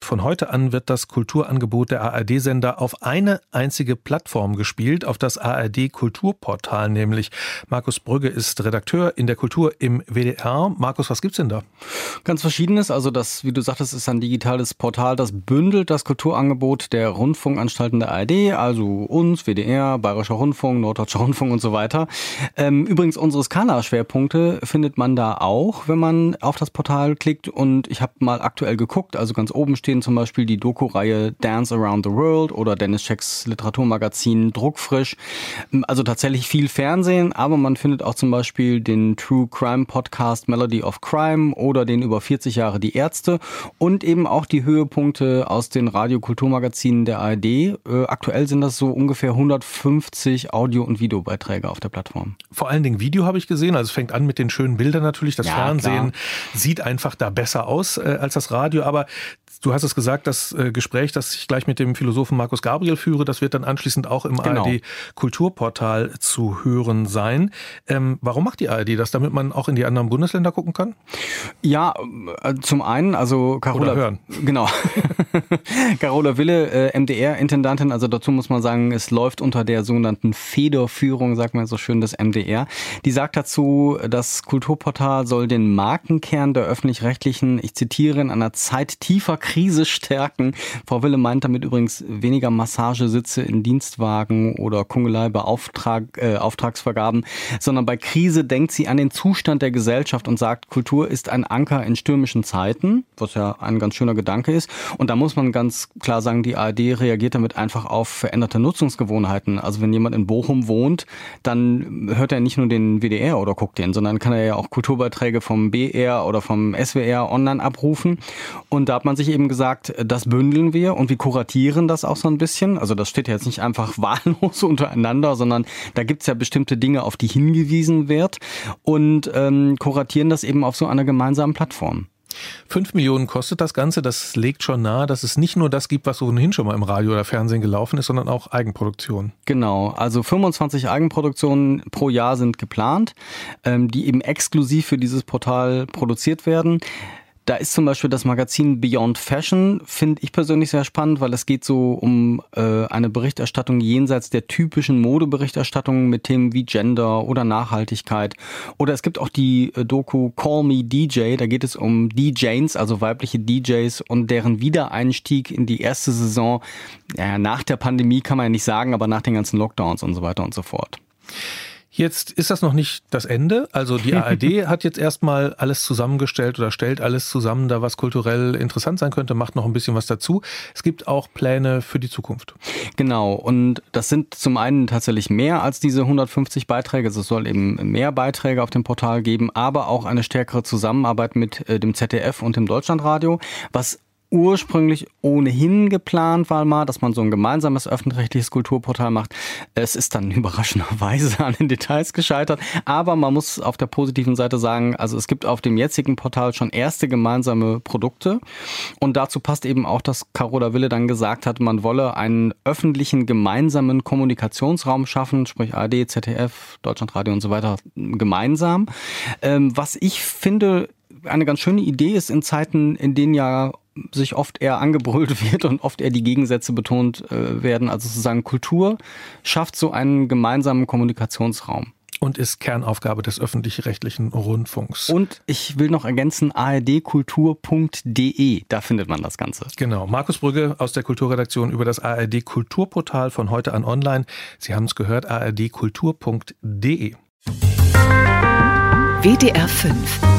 Von heute an wird das Kulturangebot der ARD-Sender auf eine einzige Plattform gespielt, auf das ARD-Kulturportal nämlich. Markus Brügge ist Redakteur in der Kultur im WDR. Markus, was gibt's denn da? Ganz Verschiedenes. Also das, wie du sagtest, ist ein digitales Portal, das bündelt das Kulturangebot der Rundfunkanstalten der ARD, also uns, WDR, Bayerischer Rundfunk, Norddeutscher Rundfunk und so weiter. Übrigens unsere Skala-Schwerpunkte findet man da auch, wenn man auf das Portal klickt. Und ich habe mal aktuell geguckt, also ganz oben stehen zum Beispiel die Doku-Reihe Dance Around the World oder Dennis Schecks Literaturmagazin Druckfrisch. Also tatsächlich viel Fernsehen, aber man findet auch zum Beispiel den True Crime Podcast Melody of Crime oder den über 40 Jahre Die Ärzte und eben auch die Höhepunkte aus den Radio-Kulturmagazinen der ARD. Aktuell sind das so ungefähr 150 Audio- und Videobeiträge auf der Plattform. Vor allen Dingen Video habe ich gesehen, also es fängt an mit den schönen Bildern natürlich. Das Fernsehen klar. sieht einfach da besser aus als das Radio, aber du hast es gesagt, das Gespräch, das ich gleich mit dem Philosophen Markus Gabriel führe, das wird dann anschließend auch im ARD-Kulturportal zu hören sein. Warum macht die ARD das, damit man auch in die anderen Bundesländer gucken kann? Ja, zum einen, also Carola, oder hören. Genau. Carola Wille, MDR-Intendantin, also dazu muss man sagen, es läuft unter der sogenannten Federführung, sagt man so schön, des MDR. Die sagt dazu, das Kulturportal soll den Markenkern der Öffentlich-Rechtlichen, ich zitiere, in einer Zeit tiefer Krise stärken. Frau Wille meint damit übrigens weniger Massagesitze in Dienstwagen oder Kungelei bei Auftragsvergaben, sondern bei Krise denkt sie an den Zustand der Gesellschaft und sagt, Kultur ist ein Anker in stürmischen Zeiten, was ja ein ganz schöner Gedanke ist. Und da muss man ganz klar sagen, die ARD reagiert damit einfach auf veränderte Nutzungsgewohnheiten. Also wenn jemand in Bochum wohnt, dann hört er nicht nur den WDR oder guckt den, sondern kann er ja auch Kulturbeiträge vom BR oder vom SWR online abrufen. Und da hat man sich eben gesagt, das bündeln wir und wir kuratieren das auch so ein bisschen. Also das steht ja jetzt nicht einfach wahllos untereinander, sondern da gibt's ja bestimmte Dinge, auf die hingewiesen wird und kuratieren das eben auf so einer gemeinsamen Plattform. 5 Millionen kostet das Ganze. Das legt schon nahe, dass es nicht nur das gibt, was ohnehin schon mal im Radio oder Fernsehen gelaufen ist, sondern auch Eigenproduktionen. Genau, also 25 Eigenproduktionen pro Jahr sind geplant, die eben exklusiv für dieses Portal produziert werden. Da ist zum Beispiel das Magazin Beyond Fashion, finde ich persönlich sehr spannend, weil es geht so um eine Berichterstattung jenseits der typischen Modeberichterstattung mit Themen wie Gender oder Nachhaltigkeit. Oder es gibt auch die Doku Call Me DJ, da geht es um DJs, also weibliche DJs und deren Wiedereinstieg in die erste Saison. Ja, nach der Pandemie kann man ja nicht sagen, aber nach den ganzen Lockdowns und so weiter und so fort. Jetzt ist das noch nicht das Ende. Also die ARD hat jetzt erstmal alles zusammengestellt oder stellt alles zusammen, da was kulturell interessant sein könnte, macht noch ein bisschen was dazu. Es gibt auch Pläne für die Zukunft. Genau, und das sind zum einen tatsächlich mehr als diese 150 Beiträge. Also es soll eben mehr Beiträge auf dem Portal geben, aber auch eine stärkere Zusammenarbeit mit dem ZDF und dem Deutschlandradio, was ursprünglich ohnehin geplant war mal, dass man so ein gemeinsames öffentlich-rechtliches Kulturportal macht. Es ist dann überraschenderweise an den Details gescheitert. Aber man muss auf der positiven Seite sagen, also es gibt auf dem jetzigen Portal schon erste gemeinsame Produkte. Und dazu passt eben auch, dass Carola Wille dann gesagt hat, man wolle einen öffentlichen gemeinsamen Kommunikationsraum schaffen, sprich ARD, ZDF, Deutschlandradio und so weiter gemeinsam. Was ich finde, eine ganz schöne Idee ist in Zeiten, in denen ja sich oft eher angebrüllt wird und oft eher die Gegensätze betont werden. Also sozusagen Kultur schafft so einen gemeinsamen Kommunikationsraum. Und ist Kernaufgabe des öffentlich-rechtlichen Rundfunks. Und ich will noch ergänzen, ardkultur.de, da findet man das Ganze. Genau, Markus Brügge aus der Kulturredaktion über das ARD-Kulturportal von heute an online. Sie haben es gehört, ardkultur.de. WDR 5